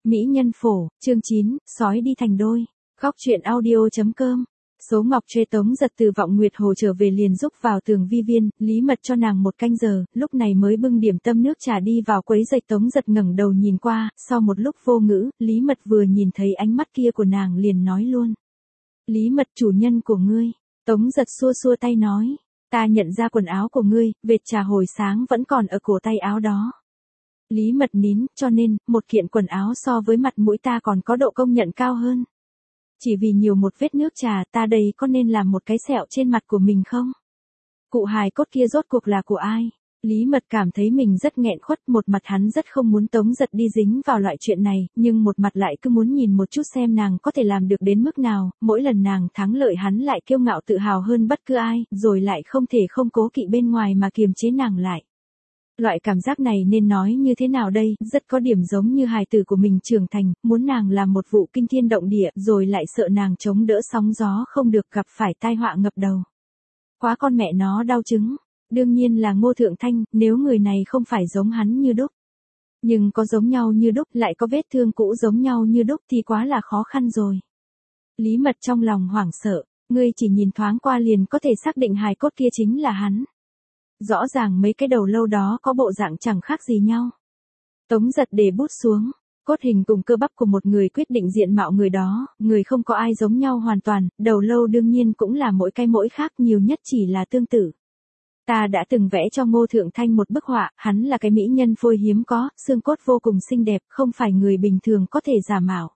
Mỹ nhân phổ, chương 9, sói đi thành đôi. Góc truyện audio.com. Số Ngọc Trê Tống Giật từ Vọng Nguyệt Hồ trở về liền giúp vào tường vi viên, Lý Mật cho nàng một canh giờ, lúc này mới bưng điểm tâm nước trà đi vào quấy rầy. Tống Giật ngẩng đầu nhìn qua, sau một lúc vô ngữ, Lý Mật vừa nhìn thấy ánh mắt kia của nàng liền nói luôn. Lý Mật, chủ nhân của ngươi. Tống Giật xua xua tay nói, ta nhận ra quần áo của ngươi, vệt trà hồi sáng vẫn còn ở cổ tay áo đó. Lý Mật nín, cho nên, một kiện quần áo so với mặt mũi ta còn có độ công nhận cao hơn. Chỉ vì nhiều một vết nước trà, ta đây có nên làm một cái sẹo trên mặt của mình không? Cụ hài cốt kia rốt cuộc là của ai? Lý Mật cảm thấy mình rất nghẹn khuất, một mặt hắn rất không muốn Tống Giật đi dính vào loại chuyện này, nhưng một mặt lại cứ muốn nhìn một chút xem nàng có thể làm được đến mức nào, mỗi lần nàng thắng lợi hắn lại kiêu ngạo tự hào hơn bất cứ ai, rồi lại không thể không cố kỵ bên ngoài mà kiềm chế nàng lại. Loại cảm giác này nên nói như thế nào đây, rất có điểm giống như hài tử của mình trưởng thành, muốn nàng làm một vụ kinh thiên động địa, rồi lại sợ nàng chống đỡ sóng gió không được gặp phải tai họa ngập đầu. Quá con mẹ nó đau chứng, đương nhiên là Ngô Thượng Thanh, nếu người này không phải giống hắn như đúc. Nhưng có giống nhau như đúc lại có vết thương cũ giống nhau như đúc thì quá là khó khăn rồi. Lý Mật trong lòng hoảng sợ, ngươi chỉ nhìn thoáng qua liền có thể xác định hài cốt kia chính là hắn. Rõ ràng mấy cái đầu lâu đó có bộ dạng chẳng khác gì nhau. Tống Giật để bút xuống, cốt hình cùng cơ bắp của một người quyết định diện mạo người đó, người không có ai giống nhau hoàn toàn, đầu lâu đương nhiên cũng là mỗi cái mỗi khác, nhiều nhất chỉ là tương tự. Ta đã từng vẽ cho Ngô Thượng Thanh một bức họa, hắn là cái mỹ nhân phôi hiếm có, xương cốt vô cùng xinh đẹp, không phải người bình thường có thể giả mạo.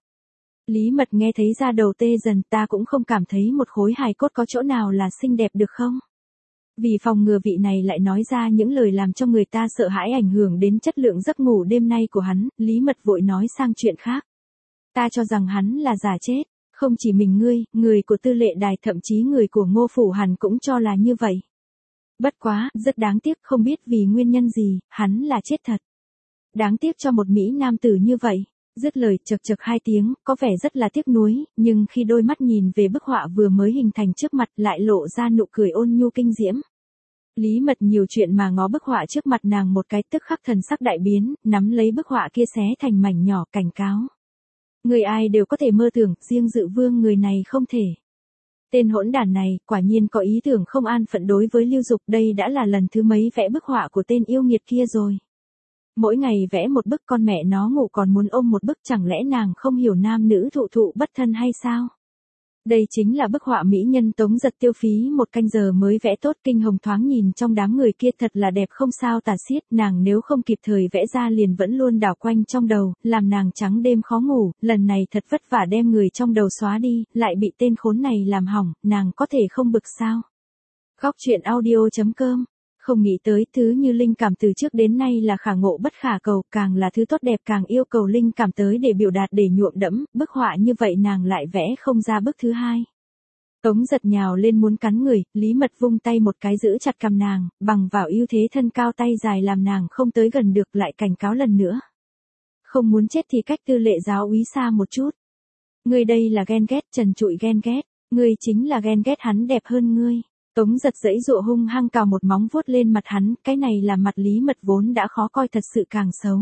Lý Mật nghe thấy da đầu tê dần, ta cũng không cảm thấy một khối hài cốt có chỗ nào là xinh đẹp được không? Vì phòng ngừa vị này lại nói ra những lời làm cho người ta sợ hãi ảnh hưởng đến chất lượng giấc ngủ đêm nay của hắn, Lý Mật vội nói sang chuyện khác. Ta cho rằng hắn là giả chết, không chỉ mình ngươi, người của Tư Lệ Đài thậm chí người của Ngô Phủ Hàn cũng cho là như vậy. Bất quá, rất đáng tiếc không biết vì nguyên nhân gì, hắn là chết thật. Đáng tiếc cho một mỹ nam tử như vậy. Dứt lời chật chật hai tiếng, có vẻ rất là tiếc nuối, nhưng khi đôi mắt nhìn về bức họa vừa mới hình thành trước mặt lại lộ ra nụ cười ôn nhu kinh diễm. Lý Mật nhiều chuyện mà ngó bức họa trước mặt nàng một cái tức khắc thần sắc đại biến, nắm lấy bức họa kia xé thành mảnh nhỏ cảnh cáo. Người ai đều có thể mơ tưởng, riêng Dự Vương người này không thể. Tên hỗn đản này, quả nhiên có ý tưởng không an phận đối với Lưu Dục, đây đã là lần thứ mấy vẽ bức họa của tên yêu nghiệt kia rồi. Mỗi ngày vẽ một bức con mẹ nó ngủ còn muốn ôm một bức, chẳng lẽ nàng không hiểu nam nữ thụ thụ bất thân hay sao? Đây chính là bức họa mỹ nhân. Tống Giật tiêu phí một canh giờ mới vẽ tốt, kinh hồng thoáng nhìn trong đám người kia thật là đẹp không sao tả xiết, nàng nếu không kịp thời vẽ ra liền vẫn luôn đảo quanh trong đầu, làm nàng trắng đêm khó ngủ, lần này thật vất vả đem người trong đầu xóa đi, lại bị tên khốn này làm hỏng, nàng có thể không bực sao? Góc truyện audio.com. Không nghĩ tới thứ như linh cảm từ trước đến nay là khả ngộ bất khả cầu, càng là thứ tốt đẹp càng yêu cầu linh cảm tới để biểu đạt để nhuộm đẫm, bức họa như vậy nàng lại vẽ không ra bức thứ hai. Tống Giật nhào lên muốn cắn người, Lý Mật vung tay một cái giữ chặt cằm nàng, bằng vào ưu thế thân cao tay dài làm nàng không tới gần được, lại cảnh cáo lần nữa. Không muốn chết thì cách Tư Lệ giáo úy xa một chút. Ngươi đây là ghen ghét, trần trụi ghen ghét, ngươi chính là ghen ghét hắn đẹp hơn ngươi. Tống Giật giãy giụa hung hăng cào một móng vuốt lên mặt hắn, cái này là mặt Lý Mật vốn đã khó coi thật sự càng xấu.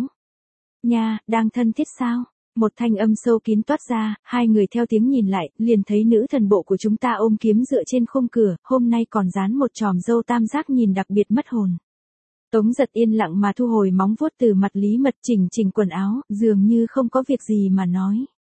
Nha, đang thân thiết sao? Một thanh âm sâu kín toát ra, hai người theo tiếng nhìn lại, liền thấy nữ thần bộ của chúng ta ôm kiếm dựa trên khung cửa, hôm nay còn dán một chòm râu tam giác nhìn đặc biệt mất hồn. Tống Giật yên lặng mà thu hồi móng vuốt từ mặt Lý Mật, chỉnh quần áo, dường như không có việc gì mà nói.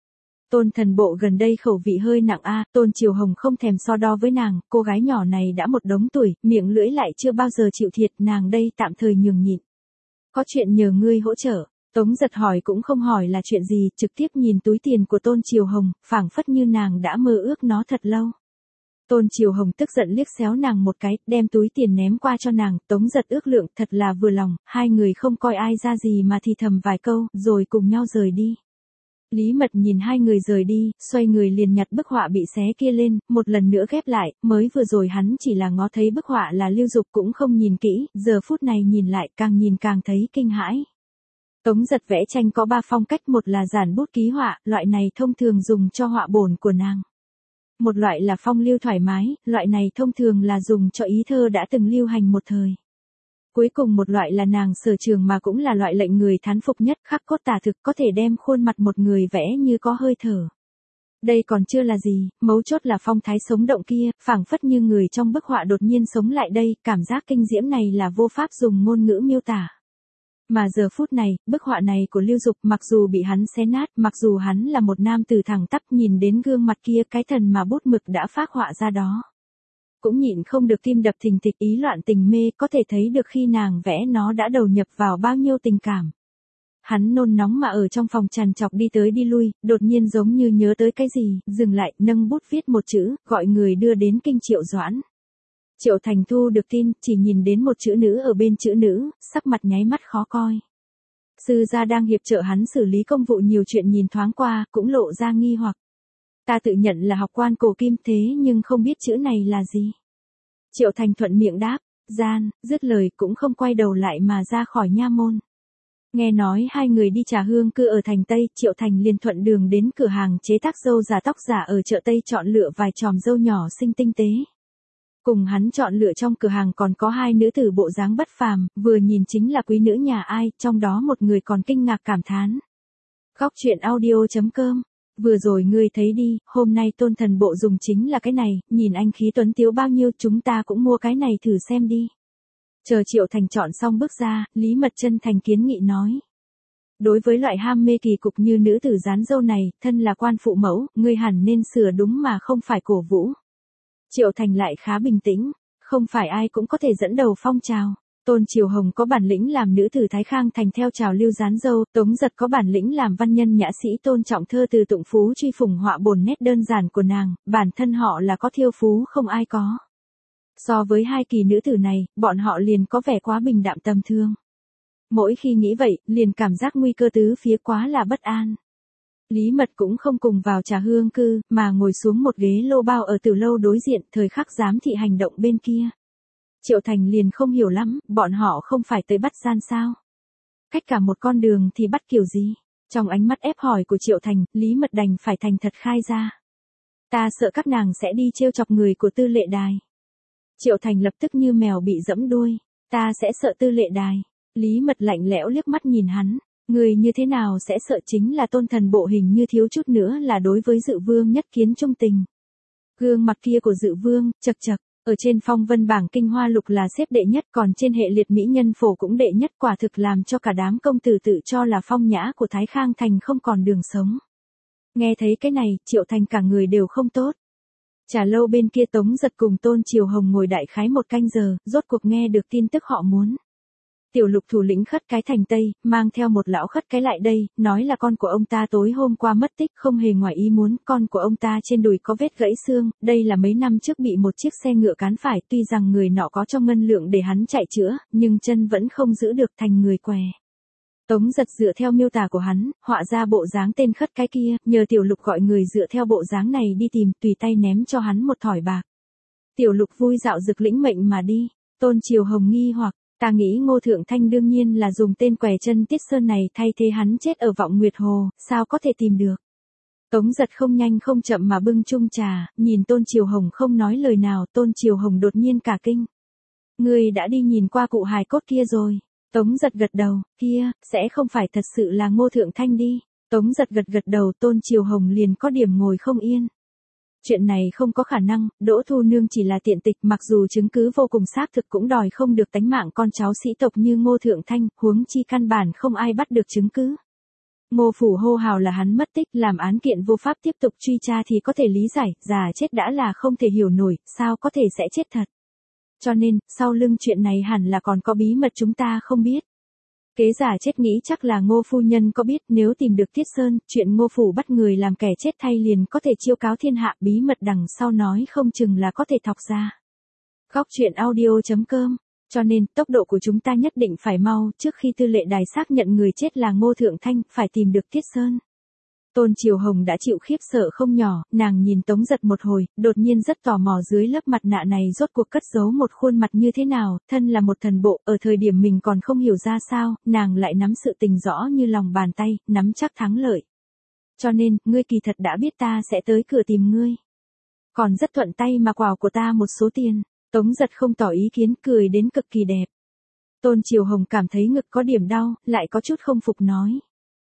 Tôn thần bộ gần đây khẩu vị hơi nặng a, Tôn Triều Hồng không thèm so đo với nàng, cô gái nhỏ này đã một đống tuổi, miệng lưỡi lại chưa bao giờ chịu thiệt, nàng đây tạm thời nhường nhịn. Có chuyện nhờ ngươi hỗ trợ. Tống Giật hỏi cũng không hỏi là chuyện gì, trực tiếp nhìn túi tiền của Tôn Triều Hồng, phảng phất như nàng đã mơ ước nó thật lâu. Tôn Triều Hồng tức giận liếc xéo nàng một cái, đem túi tiền ném qua cho nàng, Tống Giật ước lượng, thật là vừa lòng, hai người không coi ai ra gì mà thì thầm vài câu, rồi cùng nhau rời đi. Lý Mật nhìn hai người rời đi, xoay người liền nhặt bức họa bị xé kia lên, một lần nữa ghép lại, mới vừa rồi hắn chỉ là ngó thấy bức họa là Lưu Dục cũng không nhìn kỹ, giờ phút này nhìn lại càng nhìn càng thấy kinh hãi. Tống Giật vẽ tranh có 3 phong cách, một là giản bút ký họa, loại này thông thường dùng cho họa bổn của nàng. Một loại là phong lưu thoải mái, loại này thông thường là dùng cho ý thơ đã từng lưu hành một thời. Cuối cùng một loại là nàng sở trường mà cũng là loại lệnh người thán phục nhất, khắc cốt tả thực, có thể đem khuôn mặt một người vẽ như có hơi thở. Đây còn chưa là gì, mấu chốt là phong thái sống động kia, phảng phất như người trong bức họa đột nhiên sống lại đây, cảm giác kinh diễm này là vô pháp dùng ngôn ngữ miêu tả. Mà giờ phút này, bức họa này của Lưu Dục mặc dù bị hắn xé nát, mặc dù hắn là một nam tử thẳng tắp, nhìn đến gương mặt kia, cái thần mà bút mực đã phác họa ra đó, cũng nhịn không được tim đập thình thịch, ý loạn tình mê, có thể thấy được khi nàng vẽ nó đã đầu nhập vào bao nhiêu tình cảm. Hắn nôn nóng mà ở trong phòng trằn trọc đi tới đi lui, đột nhiên giống như nhớ tới cái gì, dừng lại, nâng bút viết một chữ, gọi người đưa đến kinh Triệu Doãn. Triệu Thành thu được tin, chỉ nhìn đến một chữ nữ ở bên chữ nữ, sắc mặt nháy mắt khó coi. Sư gia đang hiệp trợ hắn xử lý công vụ nhiều chuyện nhìn thoáng qua, cũng lộ ra nghi hoặc. Ta tự nhận là học quan cổ kim thế nhưng không biết chữ này là gì. Triệu Thành thuận miệng đáp, gian, dứt lời cũng không quay đầu lại mà ra khỏi nha môn. Nghe nói hai người đi trà hương cư ở thành Tây, Triệu Thành liền thuận đường đến cửa hàng chế tác râu giả tóc giả ở chợ Tây chọn lựa vài chòm râu nhỏ xinh tinh tế. Cùng hắn chọn lựa trong cửa hàng còn có hai nữ tử bộ dáng bất phàm, vừa nhìn chính là quý nữ nhà ai, trong đó một người còn kinh ngạc cảm thán. Góc truyện audio.com. Vừa rồi ngươi thấy đi, hôm nay Tôn Thần bộ dùng chính là cái này, nhìn anh khí tuấn tiếu bao nhiêu, chúng ta cũng mua cái này thử xem đi. Chờ Triệu Thành chọn xong bước ra, Lý Mật chân thành kiến nghị nói. Đối với loại ham mê kỳ cục như nữ tử dán dâu này, thân là quan phụ mẫu, ngươi hẳn nên sửa đúng mà không phải cổ vũ. Triệu Thành lại khá bình tĩnh, không phải ai cũng có thể dẫn đầu phong trào. Tôn Triều Hồng có bản lĩnh làm nữ tử Thái Khang thành theo trào lưu dán dâu, Tống Giật có bản lĩnh làm văn nhân nhã sĩ tôn trọng thơ từ tụng phú truy phủng họa bổn nét đơn giản của nàng, bản thân họ là có thiêu phú không ai có. So với hai kỳ nữ tử này, bọn họ liền có vẻ quá bình đạm tầm thường. Mỗi khi nghĩ vậy, liền cảm giác nguy cơ tứ phía quá là bất an. Lý Mật cũng không cùng vào trà hương cư, mà ngồi xuống một ghế lô bao ở từ lâu đối diện, thời khắc giám thị hành động bên kia. Triệu Thành liền không hiểu lắm, bọn họ không phải tới bắt gian sao? Cách cả một con đường thì bắt kiểu gì? Trong ánh mắt ép hỏi của Triệu Thành, Lý Mật đành phải thành thật khai ra. Ta sợ các nàng sẽ đi trêu chọc người của Tư Lệ Đài. Triệu Thành lập tức như mèo bị giẫm đuôi. Ta sẽ sợ Tư Lệ Đài. Lý Mật lạnh lẽo liếc mắt nhìn hắn. Người như thế nào sẽ sợ, chính là Tôn Thần bộ hình như thiếu chút nữa là đối với Dự Vương nhất kiến trung tình. Gương mặt kia của Dự Vương, chật chật, ở trên phong vân bảng kinh hoa lục là xếp đệ nhất, còn trên hệ liệt mỹ nhân phổ cũng đệ nhất, quả thực làm cho cả đám công tử tự cho là phong nhã của Thái Khang thành không còn đường sống. Nghe thấy cái này, Triệu Thành cả người đều không tốt. Trà lâu bên kia Tống Giật cùng Tôn Triều Hồng ngồi đại khái một canh giờ, rốt cuộc nghe được tin tức họ muốn. Tiểu Lục thủ lĩnh Khất Cái thành Tây, mang theo một lão Khất Cái lại đây, nói là con của ông ta tối hôm qua mất tích, không hề ngoài ý muốn, con của ông ta trên đùi có vết gãy xương, đây là mấy năm trước bị một chiếc xe ngựa cán phải, tuy rằng người nọ có cho ngân lượng để hắn chạy chữa, nhưng chân vẫn không giữ được, thành người què. Tống Giật dựa theo miêu tả của hắn, họa ra bộ dáng tên Khất Cái kia, nhờ Tiểu Lục gọi người dựa theo bộ dáng này đi tìm, tùy tay ném cho hắn một thỏi bạc. Tiểu Lục vui dạo dực lĩnh mệnh mà đi. Tôn Triều Hồng nghi hoặc, ta nghĩ Ngô Thượng Thanh đương nhiên là dùng tên què chân Tiết Sơn này thay thế hắn chết ở Vọng Nguyệt Hồ, sao có thể tìm được. Tống Giật không nhanh không chậm mà bưng chung trà, nhìn Tôn Triều Hồng không nói lời nào, Tôn Triều Hồng đột nhiên cả kinh. Ngươi đã đi nhìn qua cụ hài cốt kia rồi. Tống Giật gật đầu, kia, sẽ không phải thật sự là Ngô Thượng Thanh đi. Tống Giật gật đầu, Tôn Triều Hồng liền có điểm ngồi không yên. Chuyện này không có khả năng, Đỗ Thu Nương chỉ là tiện tịch, mặc dù chứng cứ vô cùng xác thực cũng đòi không được tánh mạng con cháu sĩ tộc như Ngô Thượng Thanh, huống chi căn bản không ai bắt được chứng cứ. Ngô phủ hô hào là hắn mất tích, làm án kiện vô pháp tiếp tục truy tra thì có thể lý giải, già chết đã là không thể hiểu nổi, sao có thể sẽ chết thật. Cho nên, sau lưng chuyện này hẳn là còn có bí mật chúng ta không biết. Kế giả chết nghĩ chắc là Ngô phu nhân có biết, nếu tìm được Tiết Sơn, chuyện Ngô phủ bắt người làm kẻ chết thay liền có thể chiêu cáo thiên hạ, bí mật đằng sau nói không chừng là có thể thọc ra. Góc truyện audio.com. Cho nên, tốc độ của chúng ta nhất định phải mau, trước khi Tư Lệ Đài xác nhận người chết là Ngô Thượng Thanh, phải tìm được Tiết Sơn. Tôn Triều Hồng đã chịu khiếp sợ không nhỏ, nàng nhìn Tống Giật một hồi, đột nhiên rất tò mò dưới lớp mặt nạ này rốt cuộc cất giấu một khuôn mặt như thế nào, thân là một thần bộ, ở thời điểm mình còn không hiểu ra sao, nàng lại nắm sự tình rõ như lòng bàn tay, nắm chắc thắng lợi. Cho nên, ngươi kỳ thật đã biết ta sẽ tới cửa tìm ngươi. Còn rất thuận tay mà quào của ta một số tiền. Tống Giật không tỏ ý kiến, cười đến cực kỳ đẹp. Tôn Triều Hồng cảm thấy ngực có điểm đau, lại có chút không phục nói.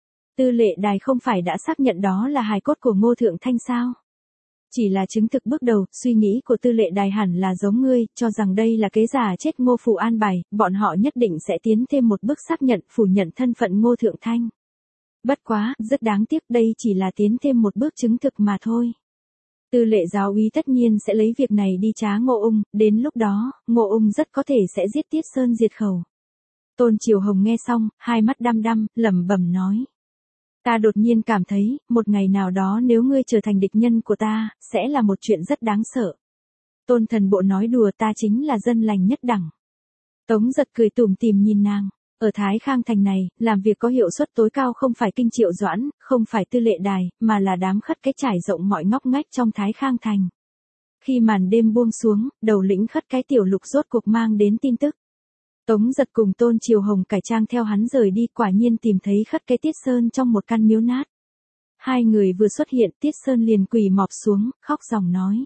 Tư lệ đài không phải đã xác nhận đó là hài cốt của Ngô Thượng Thanh sao? Chỉ là chứng thực bước đầu, suy nghĩ của tư lệ đài hẳn là giống ngươi, cho rằng đây là kế giả chết Ngô Phủ an bài, bọn họ nhất định sẽ tiến thêm một bước xác nhận, phủ nhận thân phận Ngô Thượng Thanh. Bất quá, rất đáng tiếc đây chỉ là tiến thêm một bước chứng thực mà thôi. Tư lệ giáo úy tất nhiên sẽ lấy việc này đi trá Ngô Ung, đến lúc đó, Ngô Ung rất có thể sẽ giết Tiết Sơn diệt khẩu. Tôn Triều Hồng nghe xong, hai mắt đăm đăm, lẩm bẩm nói. Ta đột nhiên cảm thấy, một ngày nào đó nếu ngươi trở thành địch nhân của ta, sẽ là một chuyện rất đáng sợ. Tôn Thần Bộ nói đùa, ta chính là dân lành nhất đẳng. Tống Giật cười tủm tỉm nhìn nàng. Ở Thái Khang thành này, làm việc có hiệu suất tối cao không phải Kinh Triệu Doãn, không phải Tư Lệ Đài, mà là đám khất cái trải rộng mọi ngóc ngách trong Thái Khang thành. Khi màn đêm buông xuống, đầu lĩnh khất cái Tiểu Lục rốt cuộc mang đến tin tức. Tống Giật cùng Tôn Triều Hồng cải trang theo hắn rời đi, quả nhiên tìm thấy khất cái Tiết Sơn trong một căn miếu nát. Hai người vừa xuất hiện, Tiết Sơn liền quỳ mọp xuống, khóc ròng nói.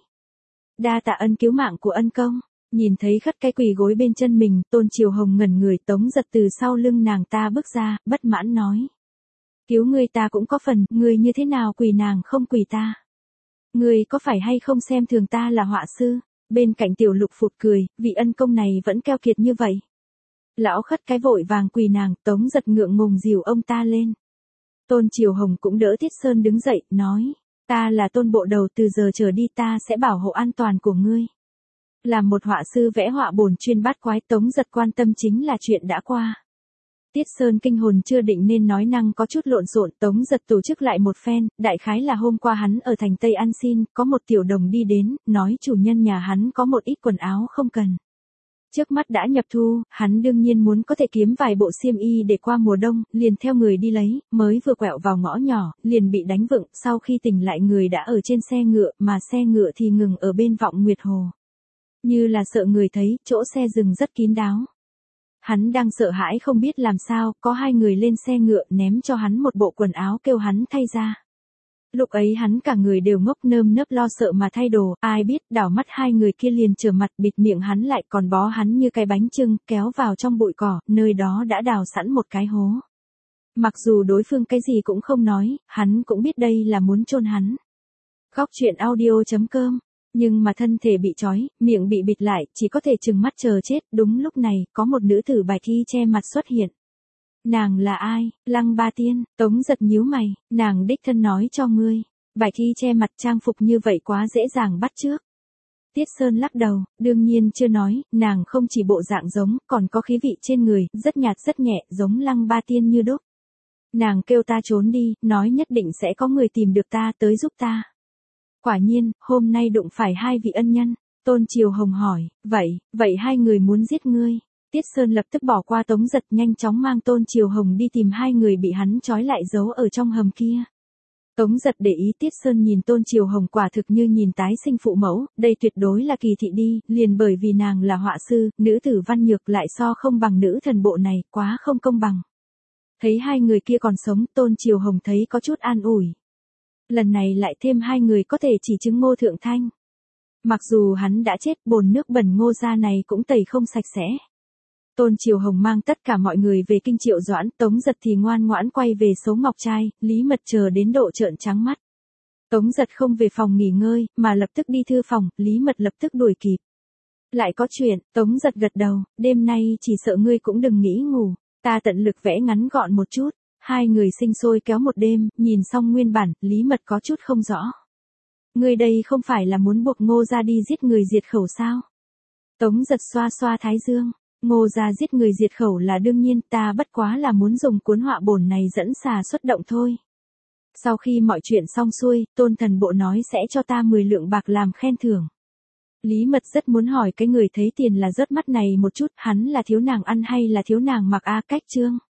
Đa tạ ân cứu mạng của ân công. Nhìn thấy khất cái quỳ gối bên chân mình, Tôn Triều Hồng ngẩn người, Tống Giật từ sau lưng nàng ta bước ra, bất mãn nói. Cứu ngươi ta cũng có phần, ngươi như thế nào quỳ nàng không quỳ ta? Ngươi có phải hay không xem thường ta là họa sư? Bên cạnh Tiểu Lục phụt cười, vị ân công này vẫn keo kiệt như vậy. Lão khất cái vội vàng quỳ nàng, Tống Giật ngượng ngùng dìu ông ta lên. Tôn Triều Hồng cũng đỡ Tiết Sơn đứng dậy, nói. Ta là Tôn bộ đầu, từ giờ trở đi ta sẽ bảo hộ an toàn của ngươi. Làm một họa sư vẽ họa bổn chuyên bát quái, Tống Giật quan tâm chính là chuyện đã qua. Tiết Sơn kinh hồn chưa định nên nói năng có chút lộn xộn, Tống Giật tổ chức lại một phen, đại khái là hôm qua hắn ở thành Tây ăn xin, có một tiểu đồng đi đến, nói chủ nhân nhà hắn có một ít quần áo không cần. Trước mắt đã nhập thu, hắn đương nhiên muốn có thể kiếm vài bộ xiêm y để qua mùa đông, liền theo người đi lấy, mới vừa quẹo vào ngõ nhỏ, liền bị đánh vựng, sau khi tỉnh lại người đã ở trên xe ngựa, mà xe ngựa thì ngừng ở bên Vọng Nguyệt Hồ. Như là sợ người thấy, chỗ xe dừng rất kín đáo. Hắn đang sợ hãi không biết làm sao, có hai người lên xe ngựa ném cho hắn một bộ quần áo kêu hắn thay ra. Lúc ấy hắn cả người đều ngốc nơm nớp lo sợ mà thay đồ, ai biết đảo mắt hai người kia liền trở mặt bịt miệng hắn lại còn bó hắn như cái bánh chưng, kéo vào trong bụi cỏ, nơi đó đã đào sẵn một cái hố. Mặc dù đối phương cái gì cũng không nói, hắn cũng biết đây là muốn chôn hắn. Góc truyện audio.com. Nhưng mà thân thể bị trói, miệng bị bịt lại, chỉ có thể trừng mắt chờ chết. Đúng lúc này, có một nữ tử bạch y che mặt xuất hiện. Nàng là ai? Lăng Ba Tiên. Tống Giật nhíu mày, nàng đích thân nói cho ngươi. Bạch y che mặt trang phục như vậy quá dễ dàng bắt chước. Tiết Sơn lắc đầu, đương nhiên chưa nói, nàng không chỉ bộ dạng giống, còn có khí vị trên người, rất nhạt rất nhẹ, giống Lăng Ba Tiên như đúc. Nàng kêu ta trốn đi, nói nhất định sẽ có người tìm được ta tới giúp ta. Quả nhiên, hôm nay đụng phải hai vị ân nhân. Tôn Triều Hồng hỏi, vậy hai người muốn giết ngươi. Tiết Sơn lập tức bỏ qua Tống Giật, nhanh chóng mang Tôn Triều Hồng đi tìm hai người bị hắn trói lại giấu ở trong hầm kia. Tống Giật để ý Tiết Sơn nhìn Tôn Triều Hồng quả thực như nhìn tái sinh phụ mẫu, đây tuyệt đối là kỳ thị đi, liền bởi vì nàng là họa sư, nữ tử văn nhược lại so không bằng nữ thần bộ này, quá không công bằng. Thấy hai người kia còn sống, Tôn Triều Hồng thấy có chút an ủi. Lần này lại thêm hai người có thể chỉ chứng Ngô Thượng Thanh. Mặc dù hắn đã chết, bồn nước bẩn Ngô gia này cũng tẩy không sạch sẽ. Tôn Triều Hồng mang tất cả mọi người về Kinh Triệu Doãn, Tống Giật thì ngoan ngoãn quay về số ngọc trai, Lý Mật chờ đến độ trợn trắng mắt. Tống Giật không về phòng nghỉ ngơi, mà lập tức đi thư phòng, Lý Mật lập tức đuổi kịp. Lại có chuyện, Tống Giật gật đầu, đêm nay chỉ sợ ngươi cũng đừng nghĩ ngủ, ta tận lực vẽ ngắn gọn một chút. Hai người sinh sôi kéo một đêm, nhìn xong nguyên bản, Lý Mật có chút không rõ. Ngươi đây không phải là muốn buộc Ngô gia đi giết người diệt khẩu sao? Tống Giật xoa xoa thái dương, Ngô gia giết người diệt khẩu là đương nhiên, ta bất quá là muốn dùng cuốn họa bổn này dẫn xà xuất động thôi. Sau khi mọi chuyện xong xuôi, Tôn Thần Bộ nói sẽ cho ta 10 lượng bạc làm khen thưởng. Lý Mật rất muốn hỏi cái người thấy tiền là rớt mắt này một chút, hắn là thiếu nàng ăn hay là thiếu nàng mặc a? Cách chương.